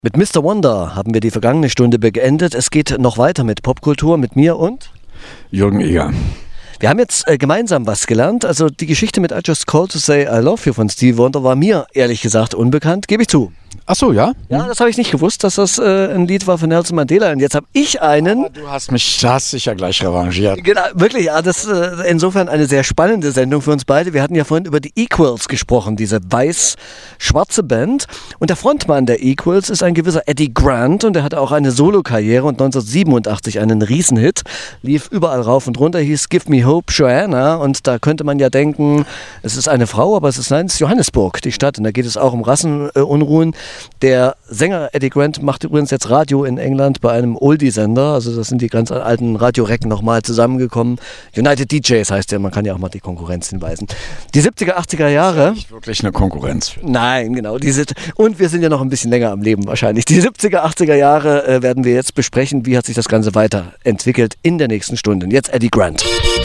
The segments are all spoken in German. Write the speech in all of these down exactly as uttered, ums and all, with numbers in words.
Mit Mister Wonder haben wir die vergangene Stunde beendet. Es geht noch weiter mit Popkultur, mit mir und Jürgen Eger. Wir haben jetzt äh, gemeinsam was gelernt. Also die Geschichte mit I Just Called to Say I Love You von Stevie Wonder war mir ehrlich gesagt unbekannt, gebe ich zu. Ach so, ja? Ja, das habe ich nicht gewusst, dass das äh, ein Lied war von Nelson Mandela. Und jetzt habe ich einen... Aber du hast mich, hast dich ja gleich revanchiert. Genau, wirklich, ja, das ist äh, insofern eine sehr spannende Sendung für uns beide. Wir hatten ja vorhin über die Equals gesprochen, diese weiß-schwarze Band. Und der Frontmann der Equals ist ein gewisser Eddie Grant und der hatte auch eine Solokarriere und neunzehnhundertsiebenundachtzig einen Riesenhit, lief überall rauf und runter, hieß Give Me Hope, Joanna. Und da könnte man ja denken, es ist eine Frau, aber es ist, nein, es ist Johannesburg, die Stadt. Und da geht es auch um Rassenunruhen. Der Sänger Eddie Grant macht übrigens jetzt Radio in England bei einem Oldie-Sender. Also das sind die ganz alten Radiorecken nochmal zusammengekommen. United D Js heißt der, man kann ja auch mal die Konkurrenz hinweisen. Die siebziger, achtziger Jahre. Das ist nicht wirklich eine Konkurrenz. Nein, genau. Diese, und wir sind ja noch ein bisschen länger am Leben wahrscheinlich. Die siebziger, achtziger Jahre äh, werden wir jetzt besprechen. Wie hat sich das Ganze weiterentwickelt in der nächsten Stunde. Und jetzt Eddie Grant.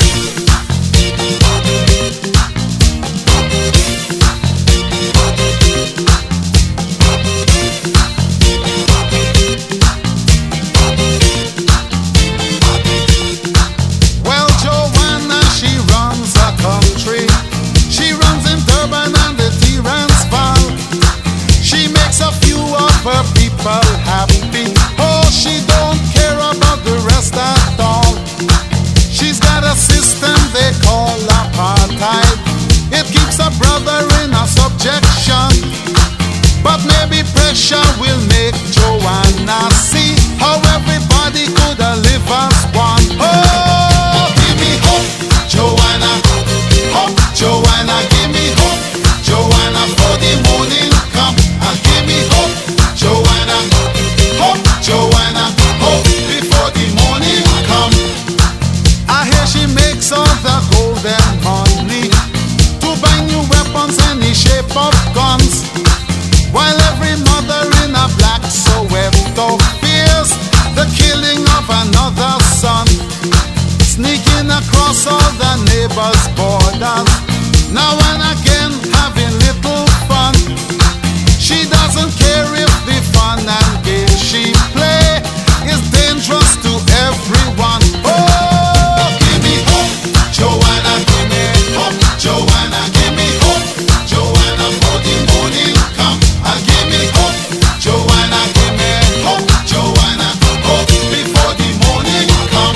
Happy. Oh, she don't care about the rest at all. She's got a system they call apartheid. It keeps a brother in a subjection. But maybe pressure will make Joanna see how everybody could live as one. Oh, give me hope, Joanna. Hope, Joanna, give me hope, Joanna, for the morning come. And give me hope, Joanna. Hope, Joanna, hope before the morning come. I hear she makes all the golden money to buy new weapons in the shape of guns, while every mother in a black Soweto fears the killing of another son, sneaking across all the neighbors' borders, now and again having little fun. She doesn't care if the fun and game she play is dangerous to everyone. Oh, give me hope, Joanna, give me hope, Joanna, give me hope, Joanna, for the morning come. And give me hope, Joanna, give me hope, Joanna, hope before the morning come.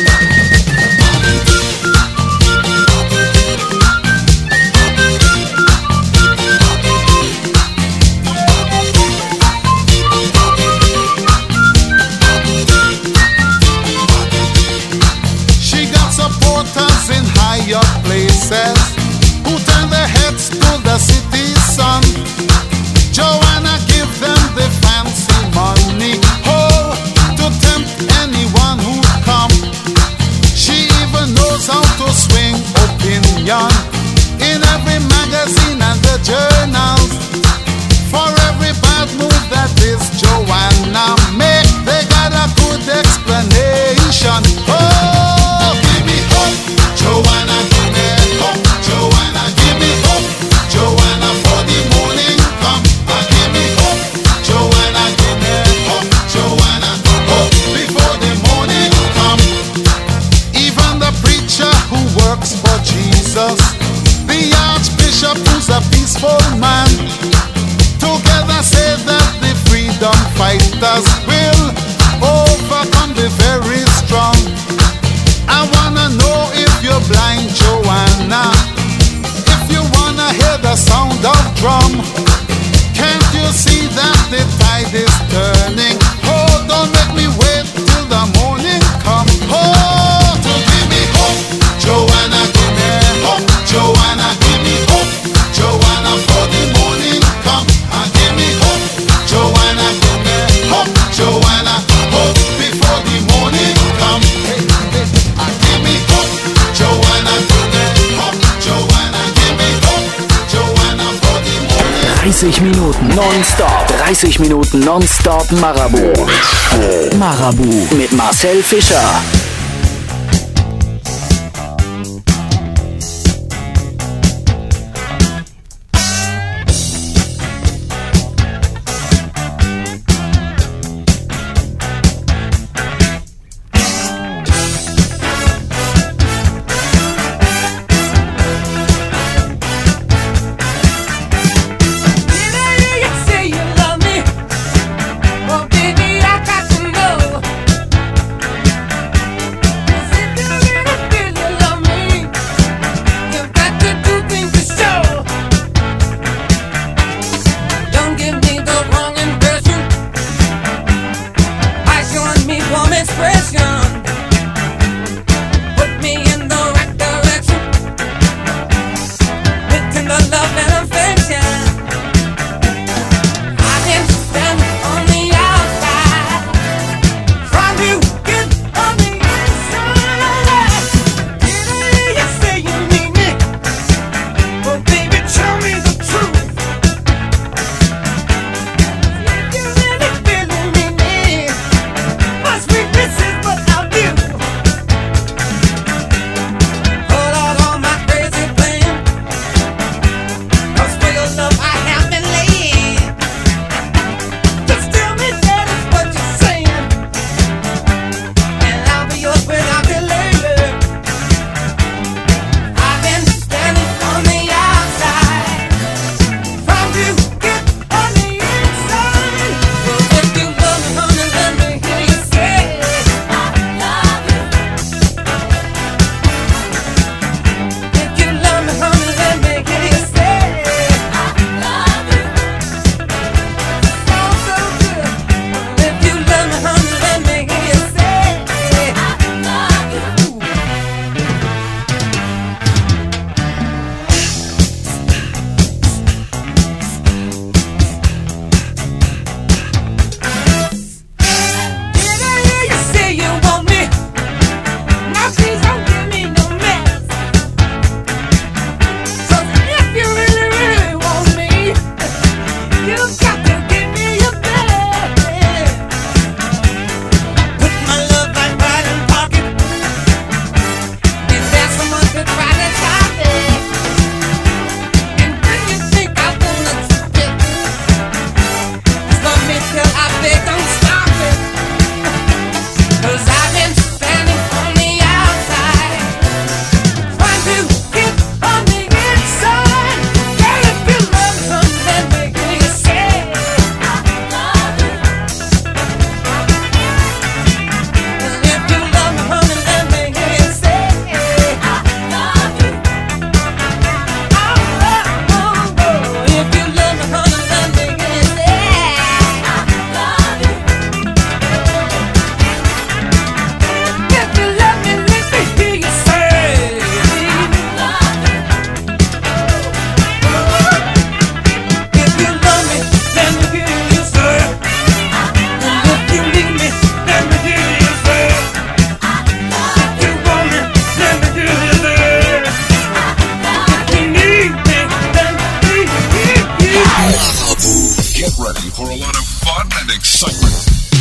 In higher places who turn their heads to the city sun. Joanna give them the fancy money, oh, to tempt anyone who come. She even knows how to swing opinion in every magazine and the journals. For every bad move that this Joanna make, they got a good explanation. Oh, give me hope, Joanna, give me hope, Joanna, give me hope, Joanna, for the morning come. And give me hope, Joanna, give me hope, Joanna, hope before the morning come. Even the preacher who works for Jesus, the archbishop who's a peaceful man, together say that the freedom fighters will overcome the very strong. I wanna know if you're blind, Joanna, if you wanna hear the sound of drum. Can't you see that the tide is turning? Oh, don't make me wait till the morning come. Oh, to give me hope, Joanna, give me hope, Joanna, give me hope, Joanna, for the morning come. And give me hope, Joanna, give me hope, Joanna, hope before the morning come. Hey, hey, and give me hope, Joanna, give me hope, Joanna, give me hope, Joanna, for the morning. dreißig Minuten nonstop, dreißig Minuten nonstop Marabout. Marabout mit Marcel Fischer. excitement.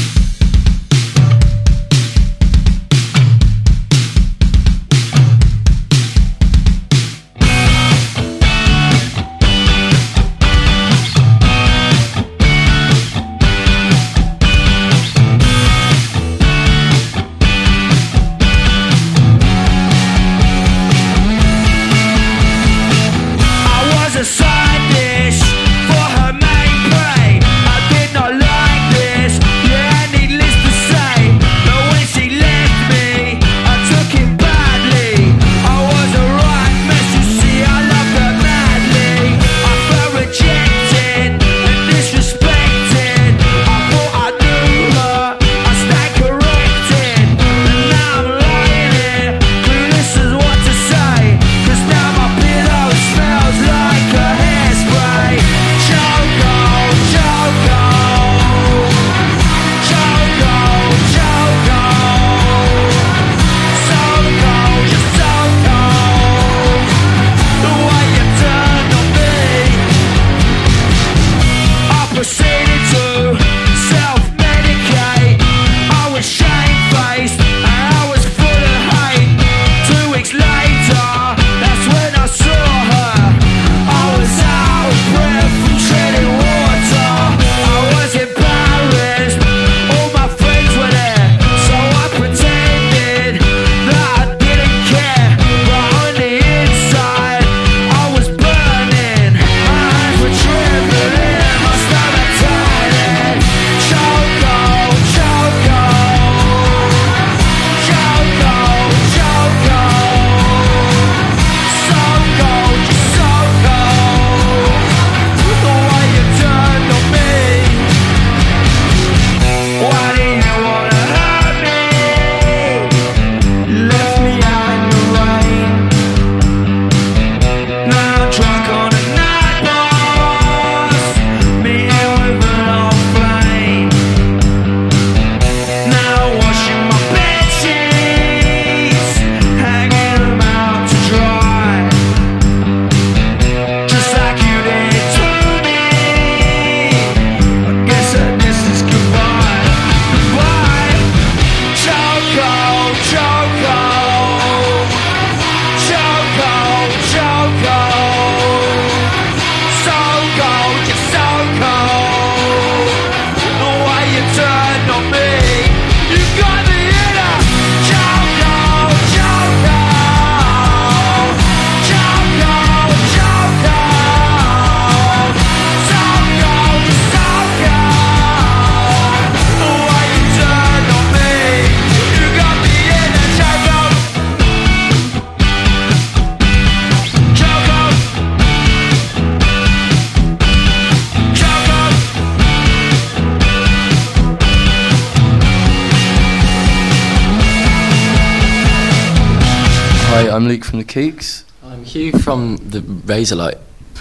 Hi, I'm Luke from the Kooks. I'm Hugh from the Razorlight.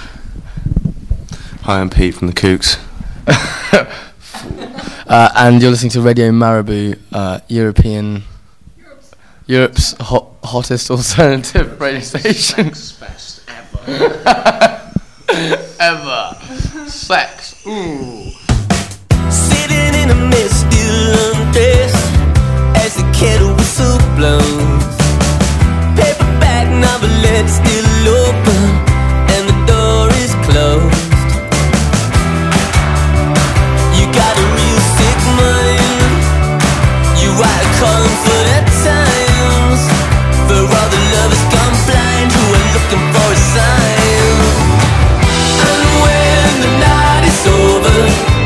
Hi, I'm Pete from the Kooks. uh, and you're listening to Radio Marabou, uh, European, Europe's, Europe's hot, hottest alternative radio station. Sex fest ever. Ever. Sex. Ooh. Sitting in a misty undress as the kettle whistle blows. Paperback novelette still open and the door is closed. You got a real sick mind. You write a column for the Times for all the lovers gone blind who are looking for a sign. And when the night is over,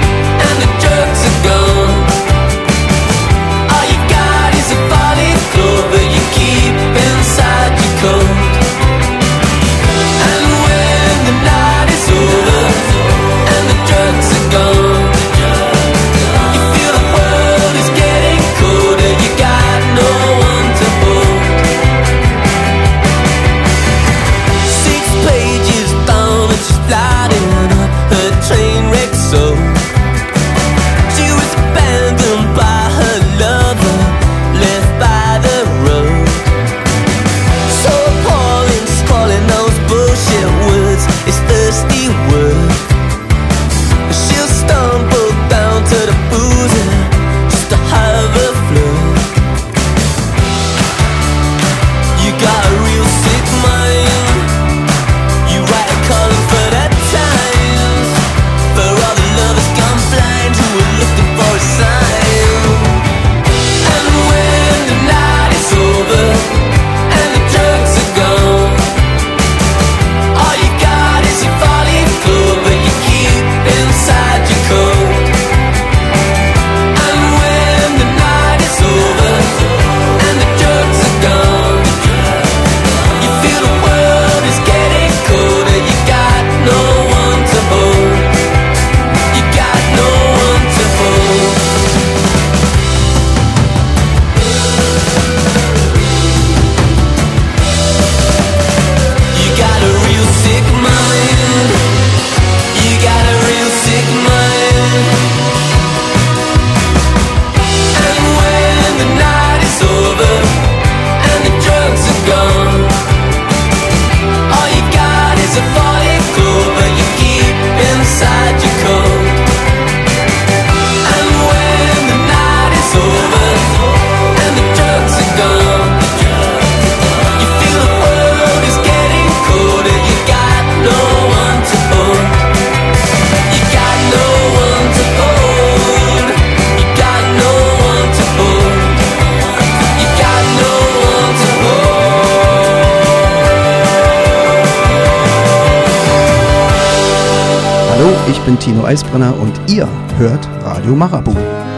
bin Tino Eisbrenner und ihr hört Radio Marabout.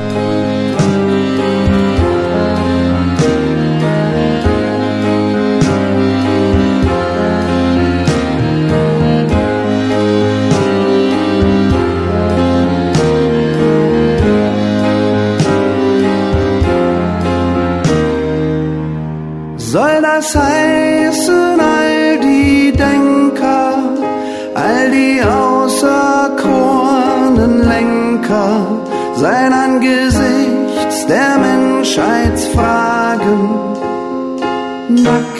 Soll das heißen, all die Denker, all die auserkorenen Lenker seien angesichts der Menschheitsfragen nackt?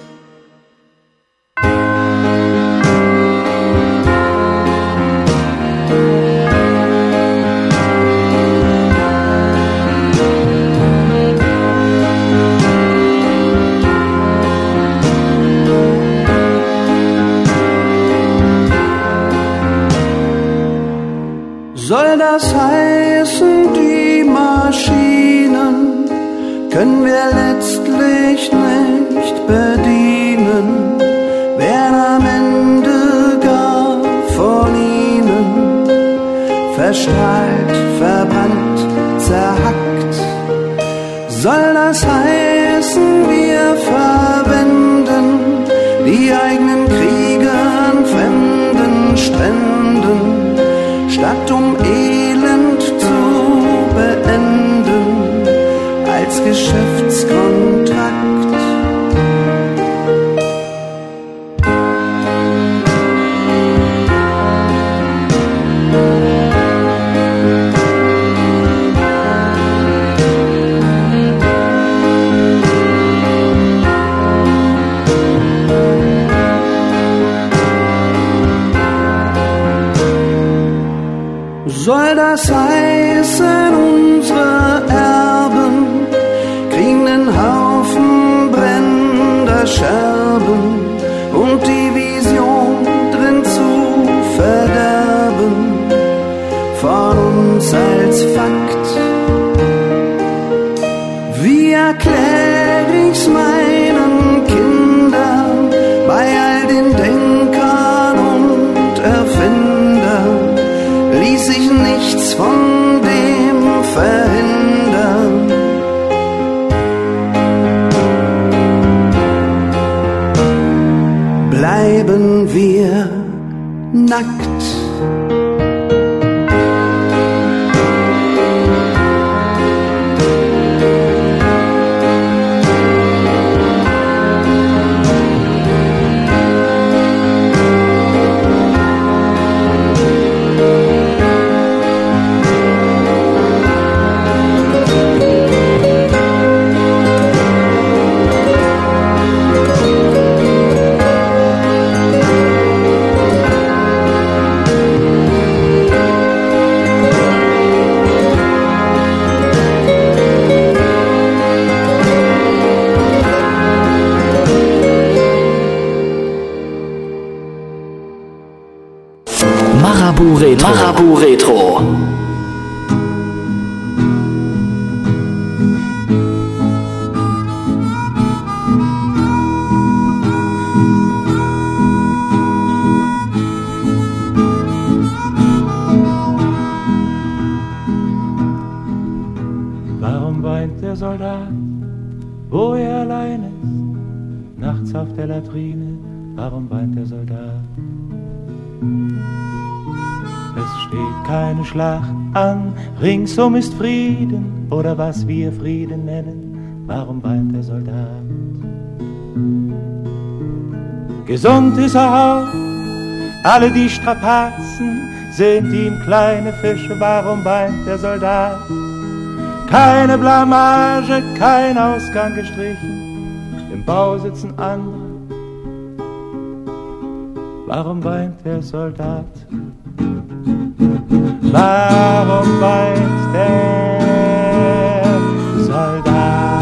Soll das heißen, die Maschinen können wir letztlich nicht bedienen, werden am Ende gar von ihnen verstrahlt, verbrannt, zerhackt? Soll das heißen, wir verwenden die eigenen Kriege an fremden Stränden, statt um Elend zu beenden als Geschäftskontrakt? Soll das heißen, unsere Erben kriegen einen Haufen brennender Scherben und die Vision drin zu verderben von uns als Fakt? Wie erklär ich's meinen Kindern bei all den Denkern und Erfindern? Ließ sich nichts von dem verhindern. Bleiben wir nackt. Marabout Retro. Marabout Retro. Warum weint der Soldat, wo er allein ist, nachts auf der Latrine? Warum weint der Soldat? Es steht keine Schlacht an, ringsum ist Frieden, oder was wir Frieden nennen. Warum weint der Soldat? Gesund ist er auch, alle die Strapazen sind ihm kleine Fische. Warum weint der Soldat? Keine Blamage, kein Ausgang gestrichen, im Bau sitzen andere. Warum weint der Soldat? Warum weint der Soldat?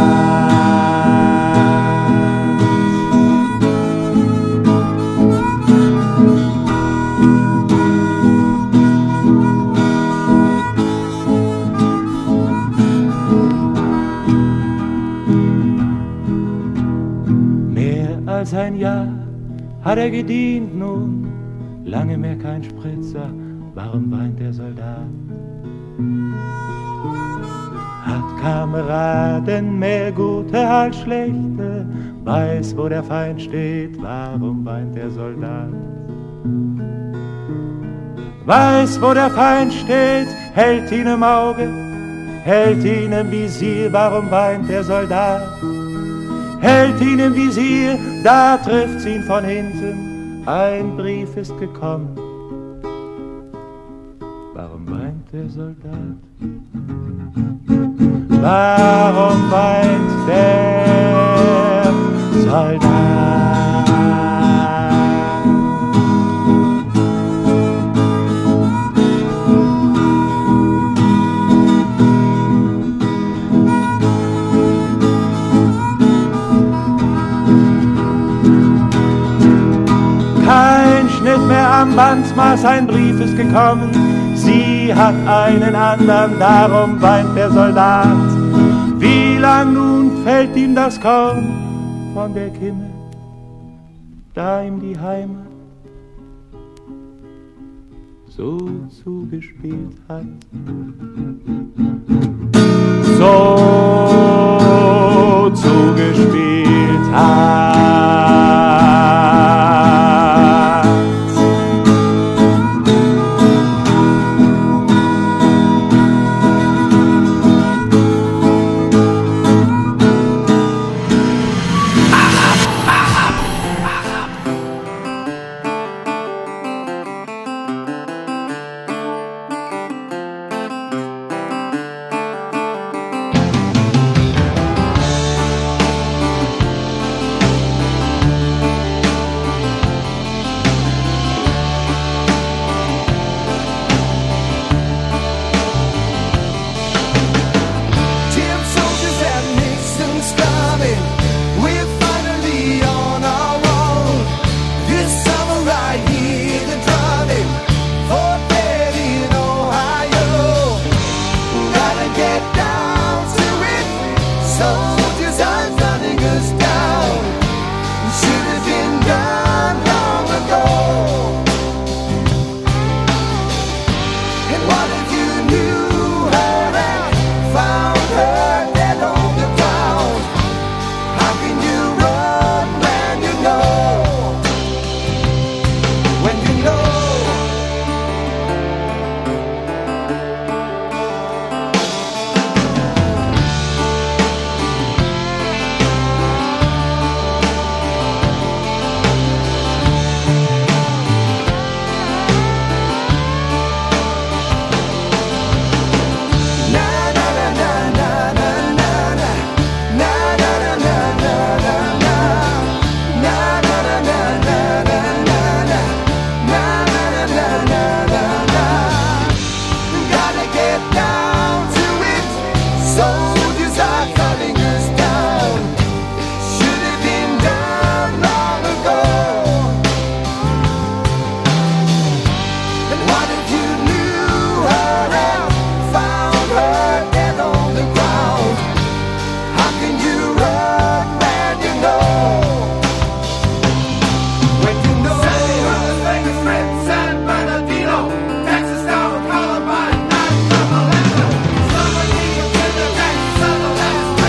Mehr als ein Jahr hat er gedient nun, lange mehr kein Spritzer. warum weint der Soldat? Hat Kameraden mehr gute als schlechte, weiß, wo der Feind steht, warum weint der Soldat? Weiß, wo der Feind steht, hält ihn im Auge, hält ihn im Visier, warum weint der Soldat? Hält ihn im Visier, da trifft's ihn von hinten, ein Brief ist gekommen. Warum weint der Soldat? Warum weint der Soldat? Kein Schnitt mehr am Bandsmaß, ein Brief ist gekommen. Sie hat einen anderen, darum weint der Soldat. Wie lang nun fällt ihm das Korn von der Kimme, da ihm die Heimat so zugespielt hat? So zugespielt hat. Texas down Columbine, nine Columbine.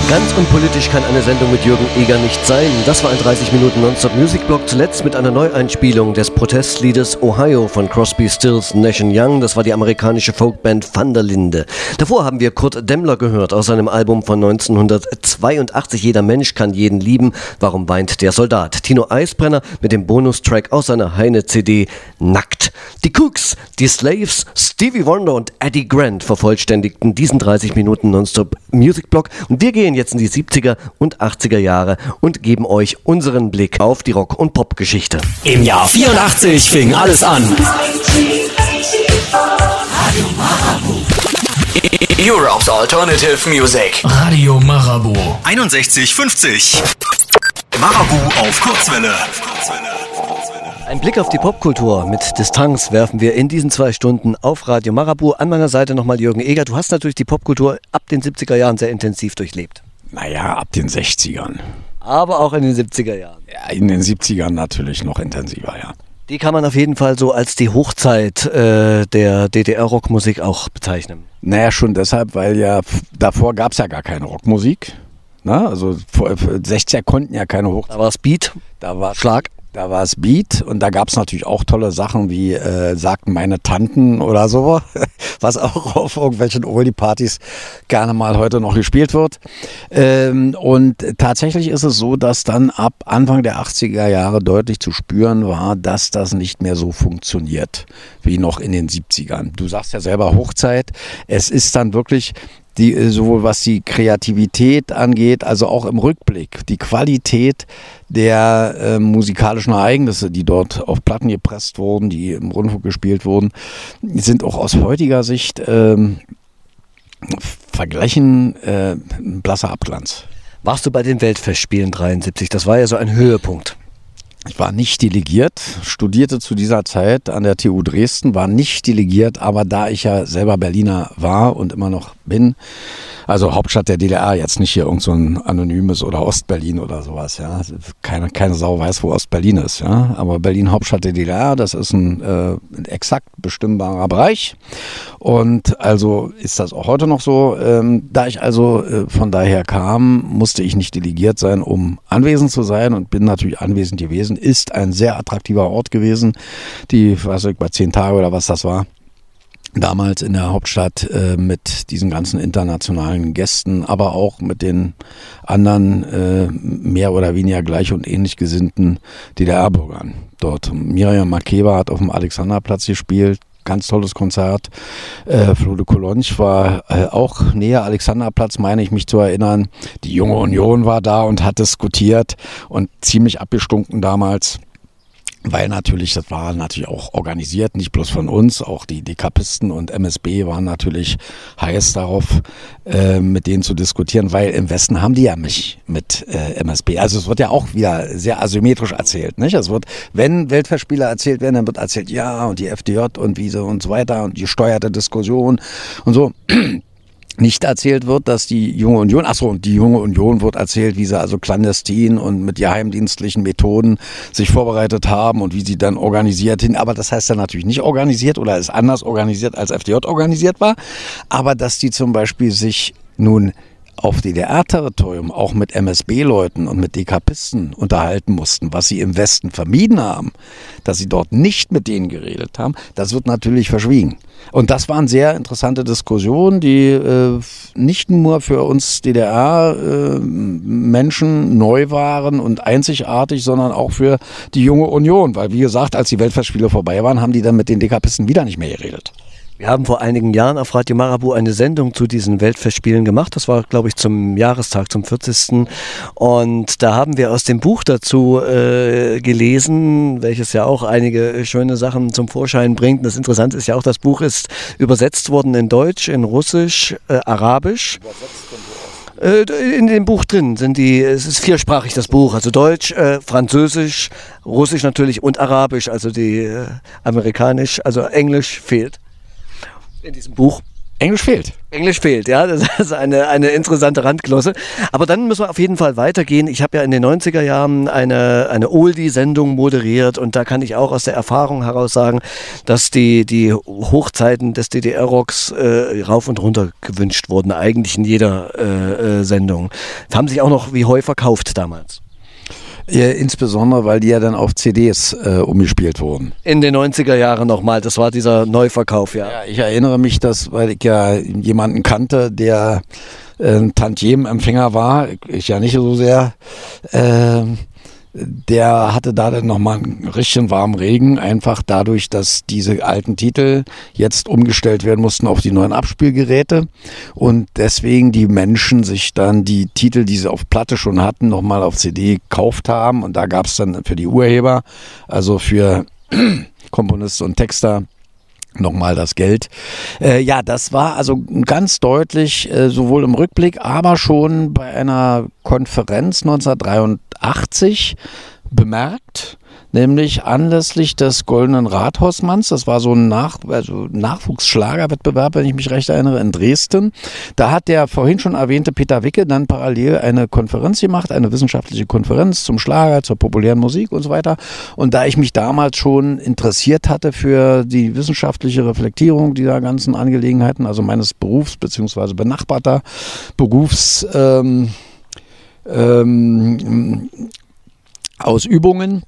Ganz unpolitisch kann eine Sendung mit Jürgen Eger nicht sein. Das war ein dreißig Minuten Nonstop Music Block, zuletzt mit einer Neueinspielung des Protestliedes Ohio von Crosby, Stills, Nash and Young. Das war die amerikanische Folkband Van der Linde. Davor haben wir Kurt Demmler gehört aus seinem Album von neunzehnhundertzweiundachtzig. Jeder Mensch kann jeden lieben. Warum weint der Soldat? Tino Eisbrenner mit dem Bonustrack aus seiner Heine-C D Nackt. Die Cooks, die Slaves, Stevie Wonder und Eddie Grant vervollständigten diesen dreißig Minuten Nonstop Music Block. Und wir gehen jetzt in die siebziger und achtziger Jahre und geben euch unseren Blick auf die Rock- und Pop-Geschichte. Im Jahr vierundachtzig fing alles an. Europe's Alternative Music. Radio Marabu. einundsechzig fünfzig. Marabu auf Kurzwelle. Ein Blick auf die Popkultur mit Distanz werfen wir in diesen zwei Stunden auf Radio Marabu. An meiner Seite nochmal Jürgen Eger. Du hast natürlich die Popkultur ab den siebziger Jahren sehr intensiv durchlebt. Naja, ab den sechzigern. Aber auch in den siebziger Jahren. Ja, in den siebzigern natürlich noch intensiver, ja. Die kann man auf jeden Fall so als die Hochzeit äh, der D D R-Rockmusik auch bezeichnen. Naja, schon deshalb, weil ja davor gab es ja gar keine Rockmusik. Na, also vor, sechziger konnten ja keine Hochzeit. Da war es Beat, da war Schlag. Da war es Beat und da gab es natürlich auch tolle Sachen wie äh, sagten meine Tanten oder so, was auch auf irgendwelchen Oldie-Partys gerne mal heute noch gespielt wird. Ähm, und tatsächlich ist es so, dass dann ab Anfang der achtziger Jahre deutlich zu spüren war, dass das nicht mehr so funktioniert wie noch in den siebzigern. Du sagst ja selber Hochzeit. Es ist dann wirklich die, sowohl was die Kreativität angeht, also auch im Rückblick, die Qualität der äh, musikalischen Ereignisse, die dort auf Platten gepresst wurden, die im Rundfunk gespielt wurden, sind auch aus heutiger Sicht ähm, vergleichen äh, ein blasser Abglanz. Warst du bei den Weltfestspielen dreiundsiebzig? Das war ja so ein Höhepunkt. Ich war nicht delegiert, studierte zu dieser Zeit an der T U Dresden, war nicht delegiert, aber da ich ja selber Berliner war und immer noch bin, also Hauptstadt der D D R, jetzt nicht hier irgend so ein anonymes oder Ostberlin oder sowas, ja. Keine, keine Sau weiß, wo Ostberlin ist, ja. Aber Berlin, Hauptstadt der D D R, das ist ein äh, exakt bestimmbarer Bereich. Und also ist das auch heute noch so. Ähm, da ich also äh, von daher kam, musste ich nicht delegiert sein, um anwesend zu sein und bin natürlich anwesend gewesen. Ist ein sehr attraktiver Ort gewesen. Die, weiß ich, bei zehn Tage oder was das war. Damals in der Hauptstadt äh, mit diesen ganzen internationalen Gästen, aber auch mit den anderen äh, mehr oder weniger gleich und ähnlich gesinnten D D R-Bürgern. Dort Miriam Makeba hat auf dem Alexanderplatz gespielt. Ganz tolles Konzert. Äh, Flo de Cologne war äh, auch näher Alexanderplatz, meine ich mich zu erinnern. Die Junge Union war da und hat diskutiert und ziemlich abgestunken damals. Weil natürlich, das war natürlich auch organisiert, nicht bloß von uns, auch die Dekapisten und M S B waren natürlich heiß darauf, äh, mit denen zu diskutieren, weil im Westen haben die ja mich mit äh, M S B. Also es wird ja auch wieder sehr asymmetrisch erzählt, nicht? Es wird, wenn Weltfestspiele erzählt werden, dann wird erzählt, ja, und die F D J und wie so und so weiter und die gesteuerte Diskussion und so. Nicht erzählt wird, dass die Junge Union, achso, und die Junge Union wird erzählt, wie sie also clandestin und mit geheimdienstlichen Methoden sich vorbereitet haben und wie sie dann organisiert hin, aber das heißt dann natürlich nicht organisiert oder ist anders organisiert als F D J organisiert war, aber dass die zum Beispiel sich nun auf D D R-Territorium auch mit M S B-Leuten und mit Dekapisten unterhalten mussten, was sie im Westen vermieden haben, dass sie dort nicht mit denen geredet haben, das wird natürlich verschwiegen. Und das waren sehr interessante Diskussionen, die äh, nicht nur für uns D D R-Menschen äh, neu waren und einzigartig, sondern auch für die Junge Union. Weil, wie gesagt, als die Weltfestspiele vorbei waren, haben die dann mit den Dekapisten wieder nicht mehr geredet. Wir haben vor einigen Jahren auf Radio Marabu eine Sendung zu diesen Weltfestspielen gemacht. Das war, glaube ich, zum Jahrestag, zum vierzigsten Und da haben wir aus dem Buch dazu äh, gelesen, welches ja auch einige schöne Sachen zum Vorschein bringt. Und das Interessante ist ja auch, das Buch ist übersetzt worden in Deutsch, in Russisch, äh, Arabisch. In dem Buch drin sind die, es ist viersprachig das Buch, also Deutsch, äh, Französisch, Russisch natürlich und Arabisch, also die äh, Amerikanisch, also Englisch fehlt in diesem Buch. Englisch fehlt. Englisch fehlt, ja, das ist eine, eine interessante Randglosse. Aber dann müssen wir auf jeden Fall weitergehen. Ich habe ja in den neunziger Jahren eine, eine Oldie-Sendung moderiert und da kann ich auch aus der Erfahrung heraus sagen, dass die, die Hochzeiten des D D R-Rocks äh, rauf und runter gewünscht wurden, eigentlich in jeder äh, äh, Sendung. Haben sich auch noch wie Heu verkauft damals. Ja, insbesondere, weil die ja dann auf C Ds äh, umgespielt wurden. In den neunziger Jahren nochmal, das war dieser Neuverkauf, ja. Ja, ich erinnere mich, dass, weil ich ja jemanden kannte, der äh, ein Tantiemenempfänger war, ich ja nicht so sehr, äh, der hatte da dann nochmal einen richtigen warmen Regen, einfach dadurch, dass diese alten Titel jetzt umgestellt werden mussten auf die neuen Abspielgeräte und deswegen die Menschen sich dann die Titel, die sie auf Platte schon hatten, nochmal auf C D gekauft haben und da gab es dann für die Urheber, also für Komponisten und Texter, nochmal das Geld. Äh, ja, das war also ganz deutlich, äh, sowohl im Rückblick, aber schon bei einer Konferenz neunzehnhundertdreiundachtzig bemerkt, nämlich anlässlich des Goldenen Rathausmanns, das war so ein Nach- also Nachwuchsschlagerwettbewerb, wenn ich mich recht erinnere, in Dresden. Da hat der vorhin schon erwähnte Peter Wicke dann parallel eine Konferenz gemacht, eine wissenschaftliche Konferenz zum Schlager, zur populären Musik und so weiter. Und da ich mich damals schon interessiert hatte für die wissenschaftliche Reflektierung dieser ganzen Angelegenheiten, also meines Berufs beziehungsweise benachbarter Berufs ähm, ähm, Ausübungen,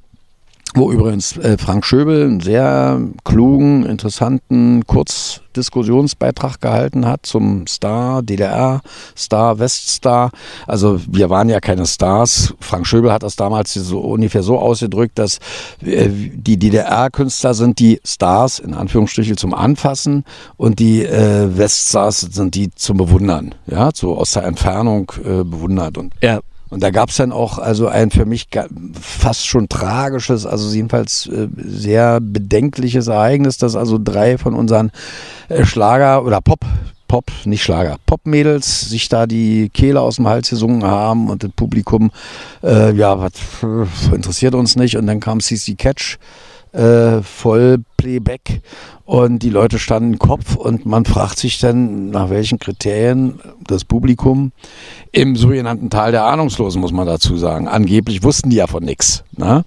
wo übrigens äh, Frank Schöbel einen sehr klugen, interessanten Kurzdiskussionsbeitrag gehalten hat zum Star, D D R, Star, Weststar. Also wir waren ja keine Stars. Frank Schöbel hat das damals so ungefähr so ausgedrückt, dass äh, die D D R-Künstler sind die Stars, in Anführungsstrichen, zum Anfassen und die äh, Weststars sind die zum Bewundern. Ja, so aus der Entfernung äh, bewundert. Und ja. Und da gab es dann auch also ein für mich fast schon tragisches, also jedenfalls äh, sehr bedenkliches Ereignis, dass also drei von unseren äh, Schlager- oder Pop, Pop, nicht Schlager, Pop-Mädels sich da die Kehle aus dem Hals gesungen haben und das Publikum, äh, ja, was interessiert uns nicht. Und dann kam C C Catch, äh, voll Playback und die Leute standen im Kopf und man fragt sich dann, nach welchen Kriterien das Publikum im sogenannten Tal der Ahnungslosen, muss man dazu sagen. Angeblich wussten die ja von nichts. Ne?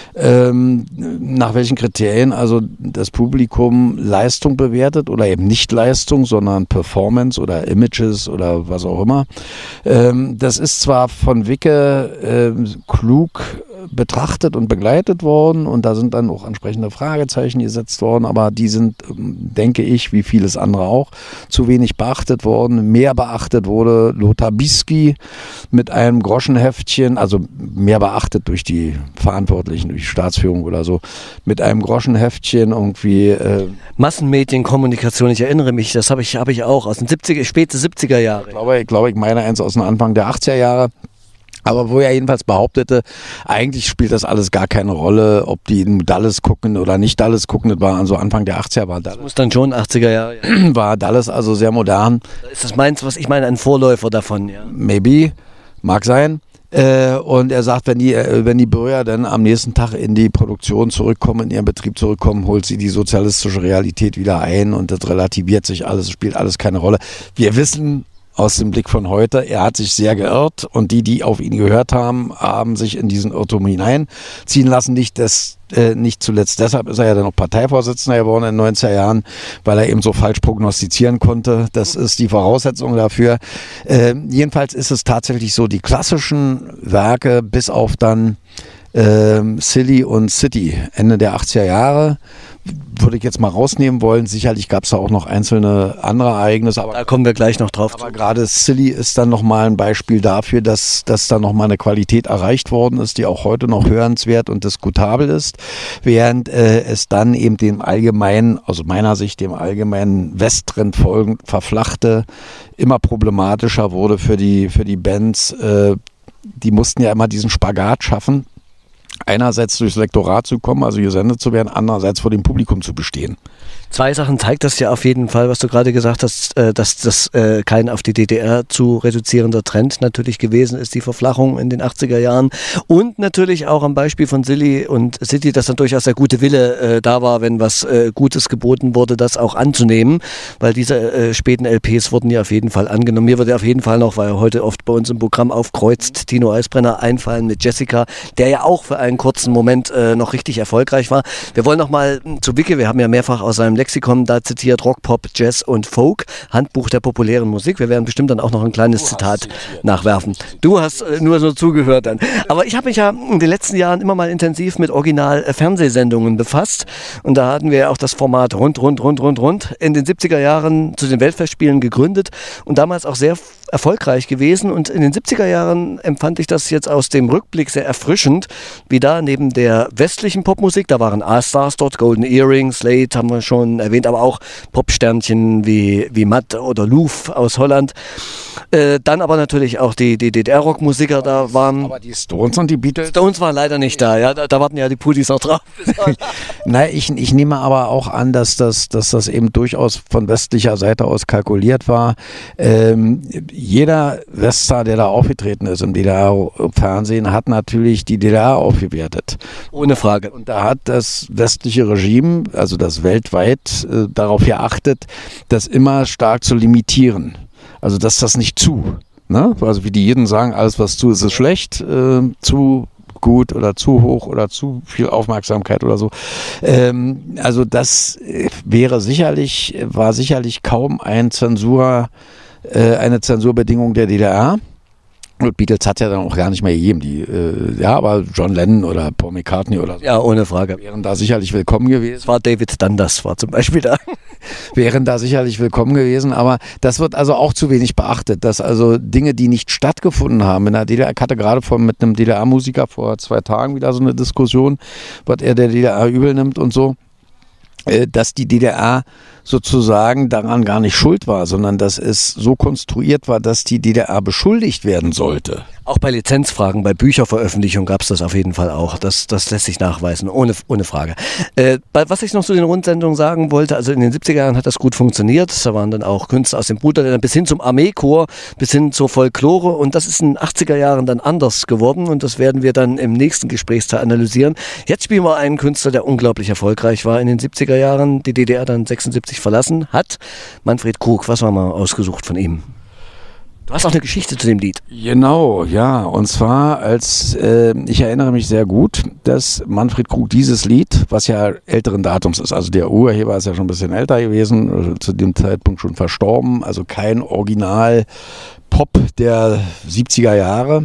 Ähm, nach welchen Kriterien also das Publikum Leistung bewertet oder eben nicht Leistung, sondern Performance oder Images oder was auch immer. Ähm, das ist zwar von Wicke äh, klug betrachtet und begleitet worden und da sind dann auch entsprechende Fragezeichen gesetzt worden, aber die sind, denke ich, wie vieles andere auch, zu wenig beachtet worden. Mehr beachtet wurde Lothar Bisky mit einem Groschenheftchen, also mehr beachtet durch die Verantwortlichen, durch die Staatsführung oder so, mit einem Groschenheftchen irgendwie. Äh Massenmedienkommunikation, ich erinnere mich, das habe ich, hab ich auch aus den siebziger, späte siebziger Jahre. Ich glaube, ich, glaube, ich meine eins aus dem Anfang der achtziger Jahre. Aber wo er jedenfalls behauptete, eigentlich spielt das alles gar keine Rolle, ob die in Dallas gucken oder nicht Dallas gucken. Das war also Anfang der achtziger war Dallas. Das muss dann schon achtziger Jahre. Ja. War Dallas also sehr modern. Ist das meins, was ich meine, ein Vorläufer davon, ja? Maybe, mag sein. Äh, und er sagt, wenn die, äh, wenn die Bürger dann am nächsten Tag in die Produktion zurückkommen, in ihren Betrieb zurückkommen, holt sie die sozialistische Realität wieder ein und das relativiert sich alles, spielt alles keine Rolle. Wir wissen aus dem Blick von heute, er hat sich sehr geirrt und die, die auf ihn gehört haben, haben sich in diesen Irrtum hineinziehen lassen. Nicht, das, äh, nicht zuletzt deshalb ist er ja dann noch Parteivorsitzender geworden in den neunziger Jahren, weil er eben so falsch prognostizieren konnte. Das ist die Voraussetzung dafür. Äh, jedenfalls ist es tatsächlich so, die klassischen Werke bis auf dann äh, Silly und City Ende der achtziger Jahre würde ich jetzt mal rausnehmen wollen. Sicherlich gab es da auch noch einzelne andere Ereignisse. Aber da kommen wir gleich noch drauf. Aber gerade Silly ist dann nochmal ein Beispiel dafür, dass, dass da nochmal eine Qualität erreicht worden ist, die auch heute noch hörenswert und diskutabel ist. Während äh, es dann eben dem allgemeinen, also meiner Sicht dem allgemeinen Westtrend folgend verflachte, immer problematischer wurde für die, für die Bands. Äh, die mussten ja immer diesen Spagat schaffen. einerseits durchs Lektorat zu kommen, also gesendet zu werden, andererseits vor dem Publikum zu bestehen. Zwei Sachen zeigt das ja auf jeden Fall, was du gerade gesagt hast, äh, dass das äh, kein auf die D D R zu reduzierender Trend natürlich gewesen ist, die Verflachung in den achtziger Jahren. Und natürlich auch am Beispiel von Silly und City, dass dann durchaus der gute Wille äh, da war, wenn was äh, Gutes geboten wurde, das auch anzunehmen, weil diese äh, späten L Ps wurden ja auf jeden Fall angenommen. Mir würde auf jeden Fall noch, weil er heute oft bei uns im Programm aufkreuzt, Tino Eisbrenner einfallen mit Jessica, der ja auch für einen kurzen Moment äh, noch richtig erfolgreich war. Wir wollen noch mal zu Wicke, wir haben ja mehrfach aus seinem Lexikon da zitiert, Rock, Pop, Jazz und Folk, Handbuch der populären Musik. Wir werden bestimmt dann auch noch ein kleines Zitat nachwerfen. Du hast äh, nur so zugehört dann. Aber ich habe mich ja in den letzten Jahren immer mal intensiv mit Original-Fernsehsendungen befasst und da hatten wir ja auch das Format Rund, Rund, Rund, Rund, Rund in den siebziger Jahren zu den Weltfestspielen gegründet und damals auch sehr erfolgreich gewesen und in den siebziger Jahren empfand ich das jetzt aus dem Rückblick sehr erfrischend, wie da neben der westlichen Popmusik, da waren A-Stars dort, Golden Earrings, Slade haben wir schon erwähnt, aber auch Popsternchen wie, wie Matt oder Loof aus Holland. Äh, dann aber natürlich auch die, die D D R-Rockmusiker da waren. Aber die Stones und die Beatles? Stones waren leider nicht da, ja, da, da warten ja die Pudis auch drauf. Nein, ich, ich nehme aber auch an, dass das, dass das eben durchaus von westlicher Seite aus kalkuliert war. Ähm, jeder Weststar, der da aufgetreten ist im D D R-Fernsehen, hat natürlich die D D R aufgewertet. Ohne Frage. Und da hat das westliche Regime, also das weltweit, äh, darauf geachtet, das immer stark zu limitieren. Also dass das nicht zu, ne? Also wie die jeden sagen, alles was zu ist, ist schlecht, äh, zu gut oder zu hoch oder zu viel Aufmerksamkeit oder so. Ähm, also das wäre sicherlich, war sicherlich kaum ein Zensur, äh, eine Zensurbedingung der D D R. Und Beatles hat ja dann auch gar nicht mehr gegeben. Die, äh, ja, aber John Lennon oder Paul McCartney oder so. Ja, ohne Frage. Wären da sicherlich willkommen gewesen. Es war David Dundas, war zum Beispiel da. Wären da sicherlich willkommen gewesen, aber das wird also auch zu wenig beachtet, dass also Dinge, die nicht stattgefunden haben, in der D D R, ich hatte gerade von, mit einem D D R-Musiker vor zwei Tagen wieder so eine Diskussion, was er der D D R übel nimmt und so, äh, dass die D D R sozusagen daran gar nicht schuld war, sondern dass es so konstruiert war, dass die D D R beschuldigt werden sollte. Auch bei Lizenzfragen, bei Bücherveröffentlichung gab es das auf jeden Fall auch. Das, das lässt sich nachweisen, ohne, ohne Frage. Äh, bei, was ich noch zu den Rundsendungen sagen wollte, also in den siebziger Jahren hat das gut funktioniert. Da waren dann auch Künstler aus dem Bruderländern bis hin zum Armeechor, bis hin zur Folklore. Und das ist in den achtziger Jahren dann anders geworden. Und das werden wir dann im nächsten Gesprächsteil analysieren. Jetzt spielen wir einen Künstler, der unglaublich erfolgreich war in den siebziger Jahren, die D D R dann sechsundsiebzig verlassen hat. Manfred Krug, was haben wir ausgesucht von ihm? Du hast auch eine Geschichte zu dem Lied. Genau, ja. Und zwar, als äh, ich erinnere mich sehr gut, dass Manfred Krug dieses Lied, was ja älteren Datums ist, also der Urheber ist ja schon ein bisschen älter gewesen, also zu dem Zeitpunkt schon verstorben, also kein Original-Pop der siebziger Jahre.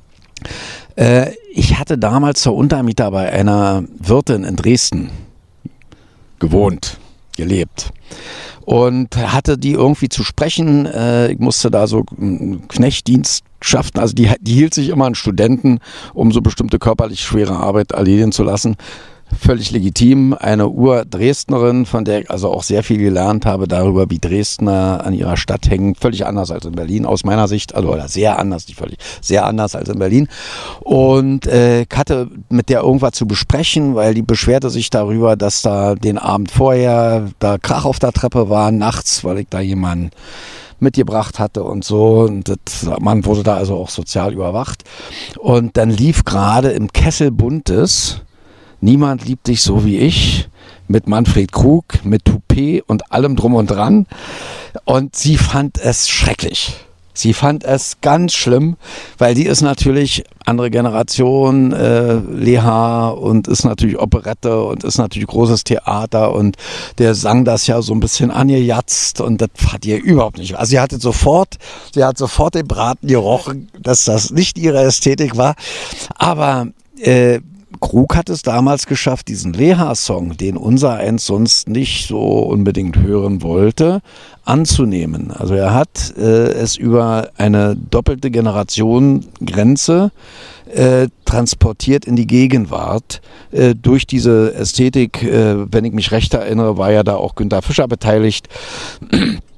Äh, ich hatte damals zur Untermieter bei einer Wirtin in Dresden gewohnt, gelebt. Und hatte die irgendwie zu sprechen. Äh, ich musste da so einen Knechtdienst schaffen. Also die, die hielt sich immer an Studenten, um so bestimmte körperlich schwere Arbeit erledigen zu lassen. Völlig legitim. Eine Ur-Dresdnerin, von der ich also auch sehr viel gelernt habe darüber, wie Dresdner an ihrer Stadt hängen. Völlig anders als in Berlin aus meiner Sicht. Also oder sehr anders, nicht völlig, sehr anders als in Berlin. Und äh, ich hatte mit der irgendwas zu besprechen, weil die beschwerte sich darüber, dass da den Abend vorher da Krach auf der Treppe war, nachts, weil ich da jemanden mitgebracht hatte und so. Und das, man wurde da also auch sozial überwacht. Und dann lief gerade im Kessel Buntes Niemand liebt dich so wie ich, mit Manfred Krug, mit Toupet und allem drum und dran. Und sie fand es schrecklich. Sie fand es ganz schlimm, weil die ist natürlich andere Generation, äh, Leha und ist natürlich Operette und ist natürlich großes Theater und der sang das ja so ein bisschen angejatzt und das hat ihr überhaupt nicht. Also sie hatte sofort, sie hat sofort den Braten gerochen, dass das nicht ihre Ästhetik war, aber äh, Krug hat es damals geschafft, diesen Leha-Song, den unser eins sonst nicht so unbedingt hören wollte, anzunehmen. Also er hat äh, es über eine doppelte Generation Grenze äh, transportiert in die Gegenwart. Äh, durch diese Ästhetik, äh, wenn ich mich recht erinnere, war ja da auch Günther Fischer beteiligt.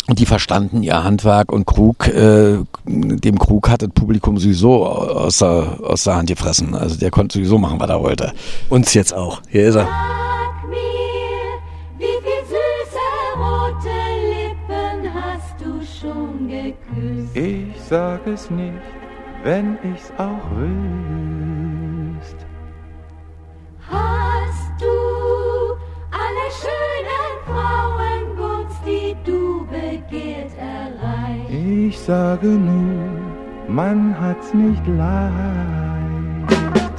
Und die verstanden ihr Handwerk und Krug, äh, dem Krug hat das Publikum sowieso aus der, aus der Hand gefressen. Also der konnte sowieso machen, was er wollte. Uns jetzt auch. Hier ist er. Sag mir, wie viel süße rote Lippen hast du schon geküsst? Ich sag es nicht, wenn ich's auch wüsst. Hast du alle schönen Frauengunst, die du begehrt, erreicht? Ich sage nur, man hat's nicht leicht.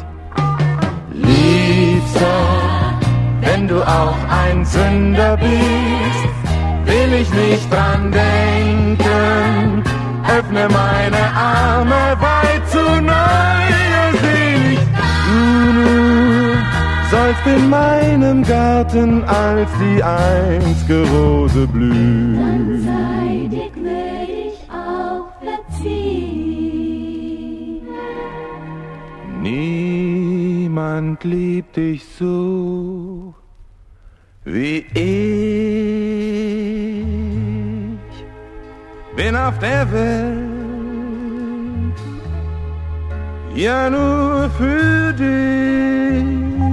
Liebster, wenn du auch ein Sünder bist, will ich nicht dran denken. Öffne meine Arme weit zu neuer Sicht. Du sollst in meinem Garten als die einzige Rose blühen. Sei dir gnädig auch verziehen. Niemand liebt dich so wie ich. Bin auf der Welt ja nur für dich.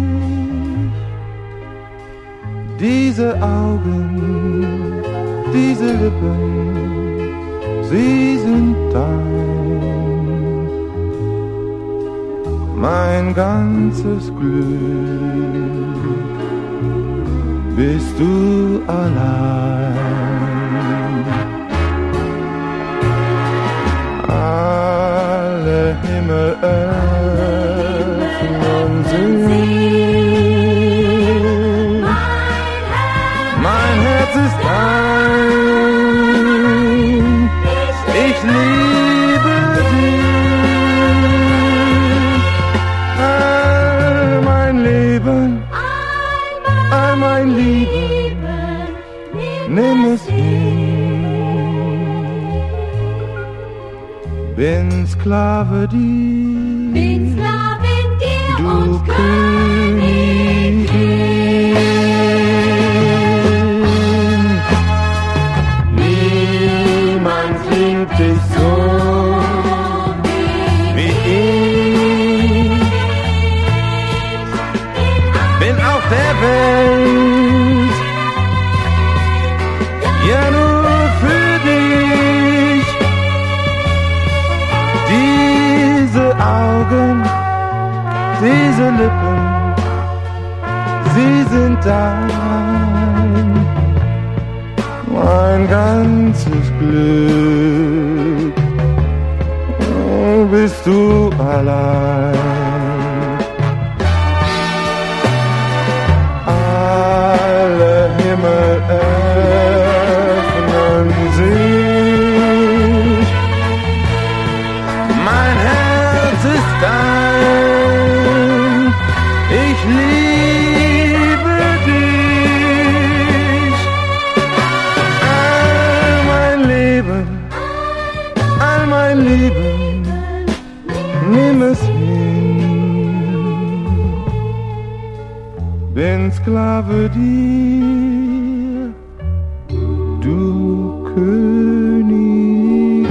Diese Augen, diese Lippen, sie sind dein. Mein ganzes Glück bist du allein. Alle Himmel öffnen sich. Mein Herz ist dein. Ich liebe dich. All mein Leben, all mein Leben, nimm es hin. Bin Sklave dir, bin Sklavin dir du und Königin. Niemand liebt dich so wie ich. Bin auf der Welt ja nur für dich. Diese Augen, diese Lippen, sie sind dein. Mein ganzes Glück, oh, bist du allein. Alle Himmel öffnen sich. Mein Herz ist dein, ich liebe dich. All mein Leben, all mein Leben, nimm es hin. Bin Sklave dir, du Königin.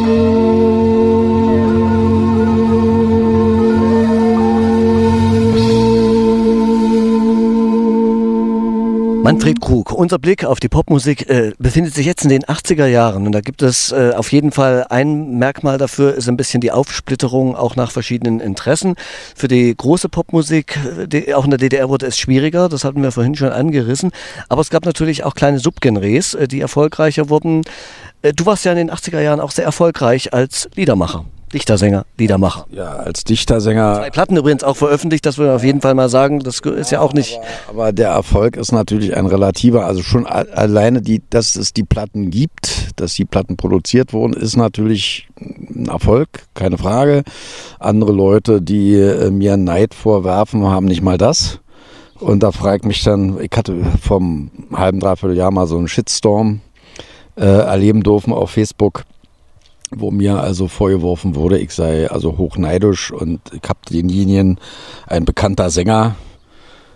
Manfred Krug, unser Blick auf die Popmusik äh, befindet sich jetzt in den achtziger Jahren und da gibt es äh, auf jeden Fall ein Merkmal dafür, ist ein bisschen die Aufsplitterung auch nach verschiedenen Interessen. Für die große Popmusik, die, auch in der D D R wurde es schwieriger, das hatten wir vorhin schon angerissen, aber es gab natürlich auch kleine Subgenres, äh, die erfolgreicher wurden. Äh, du warst ja in den achtziger Jahren auch sehr erfolgreich als Liedermacher. Dichtersänger, Liedermacher. Ja, als Dichtersänger. Zwei Platten übrigens auch veröffentlicht, das will man auf jeden Fall mal sagen, das ist ja auch nicht... Aber, aber der Erfolg ist natürlich ein relativer, also schon alleine, die, dass es die Platten gibt, dass die Platten produziert wurden, ist natürlich ein Erfolg, keine Frage. Andere Leute, die äh, mir Neid vorwerfen, haben nicht mal das. Und da frage ich mich dann, ich hatte vom halben, dreiviertel Jahr mal so einen Shitstorm äh, erleben dürfen auf Facebook, wo mir also vorgeworfen wurde, ich sei also hochneidisch und ich habe denjenigen, ein bekannter Sänger,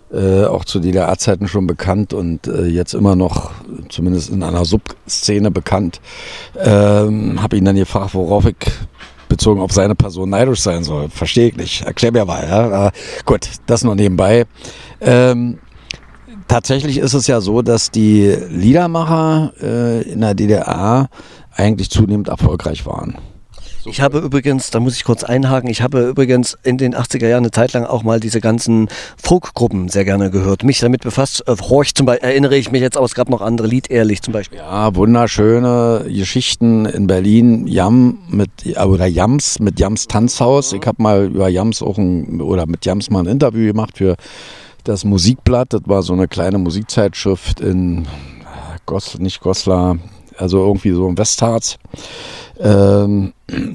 äh, auch zu D D R-Zeiten schon bekannt und äh, jetzt immer noch, zumindest in einer Subszene bekannt. Ähm, habe ihn dann gefragt, worauf ich bezogen auf seine Person neidisch sein soll. Verstehe ich nicht. Erklär mir mal. Ja? Aber gut, das noch nebenbei. Ähm, tatsächlich ist es ja so, dass die Liedermacher äh, in der D D R eigentlich zunehmend erfolgreich waren. Ich habe übrigens, da muss ich kurz einhaken, ich habe übrigens in den achtziger Jahren eine Zeit lang auch mal diese ganzen Folkgruppen sehr gerne gehört. Mich damit befasst, äh, Horch zum Beispiel, erinnere ich mich jetzt, aber es gab noch andere, Lied Ehrlich zum Beispiel. Ja, wunderschöne Geschichten in Berlin, Jam mit, oder Jams mit Jams Tanzhaus. Ich habe mal über Jams auch ein, oder mit Jams mal ein Interview gemacht für das Musikblatt. Das war so eine kleine Musikzeitschrift in Gos, nicht Goslar, also irgendwie so im Westharz. Ähm,